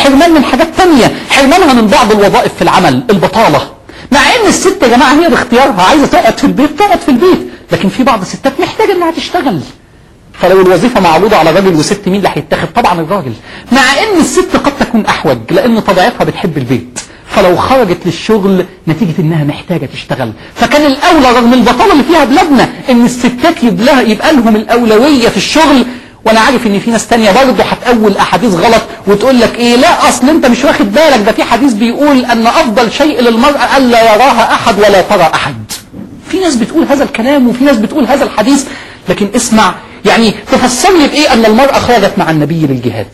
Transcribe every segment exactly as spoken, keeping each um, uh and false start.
حرمان من حاجات تانية، حرمانها من بعض الوظائف في العمل، البطالة. مع ان الست يا جماعة هي باختيارها عايزة تقعد في البيت تقعد في البيت، لكن في بعض الستات محتاجة انها تشتغل. فلو الوظيفة معروضة على راجل وست مين اللي هيتاخد؟ طبعا الراجل. مع ان الست قد تكون احوج لان طبيعتها بتحب البيت، فلو خرجت للشغل نتيجة انها محتاجة تشتغل. فكان الاولى رغم البطالة اللي فيها بلادنا ان الستات يبقى, يبقى لهم الاولوية في الشغل. وانا عارف ان في ناس تانية برضه هتقول احاديث غلط وتقول لك ايه، لا اصل انت مش واخد بالك، ده في حديث بيقول ان افضل شيء للمرأة الا يراها احد ولا ترى احد. في ناس بتقول هذا الكلام وفي ناس بتقول هذا الحديث، لكن اسمع، يعني تفسر لي بايه ان المرأة خرجت مع النبي للجهاد؟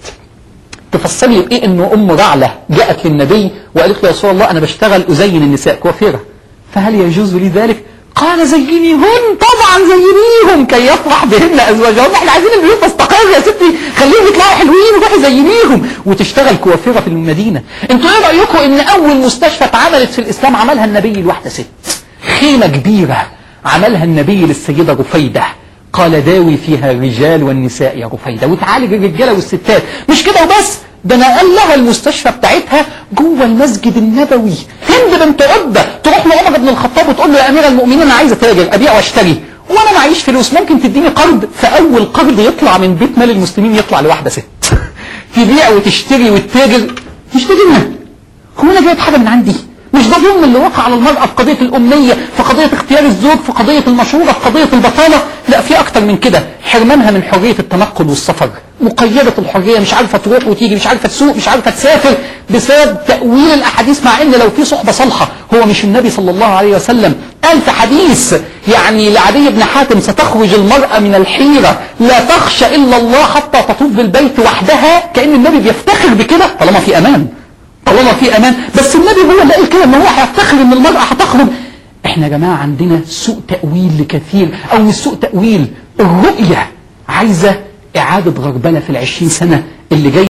تفسر لي بايه ان ام رعلة جاءت للنبي وقالت له يا رسول الله انا بشتغل ازين النساء كوافيرة، فهل يجوز لي ذلك؟ قال زينيهن، طبعا زينيهم كي يفرح بهن ازواجهن. احنا عايزين البيوت تستقر يا ستي، خليهم يطلعوا حلوين وروحي زينيهم، وتشتغل كوافيرة في المدينة. انتوا ايه رايكم ان اول مستشفى اتعملت في الاسلام عملها النبي لواحدة ست؟ خيمة كبيرة عملها النبي للسيدة رفيدة، قال داوي فيها الرجال والنساء يا رفيدة، وتعالج الرجالة والستات. مش كده وبس، ده نقل لها المستشفى بتاعتها جوه المسجد النبوي. هند بنت عتبة تروح لعمر بن الخطاب وتقول له يا امير المؤمنين انا عايزه تاجر ابيع واشتري وانا معيش فلوس، ممكن تديني قرض؟ فاول قرض يطلع من بيت مال المسلمين يطلع لواحده ست تبيع وتشتري وتتاجر. مش ده ديننا؟ هو انا جايب حاجه من عندي؟ مش ده ظلم اللي وقع على المرأة في قضية الأمية، في قضية اختيار الزوج، في قضية المشورة، في قضية البطالة؟ لا، في أكتر من كده. حرمانها من حرية التنقل والسفر، مقيدة الحرية، مش عارفة تروح وتيجي، مش عارفة تسوق، مش عارفة تسافر بسبب تأويل الأحاديث. مع إن لو في صحبة صالحة، هو مش النبي صلى الله عليه وسلم قال في حديث يعني لعدي بن حاتم ستخرج المرأة من الحيرة لا تخشى إلا الله حتى تطوف بالبيت وحدها، كأن النبي بيفتخر بكده طالما في أمان، طالما في امان. بس النبي هو اللي قال كده ان هو هيفتخر ان المرأة هتخرج. احنا يا جماعة عندنا سوء تأويل لكثير، او مش سوء تأويل، الرؤية عايزة اعادة غربلة في العشرين سنة اللي جاي.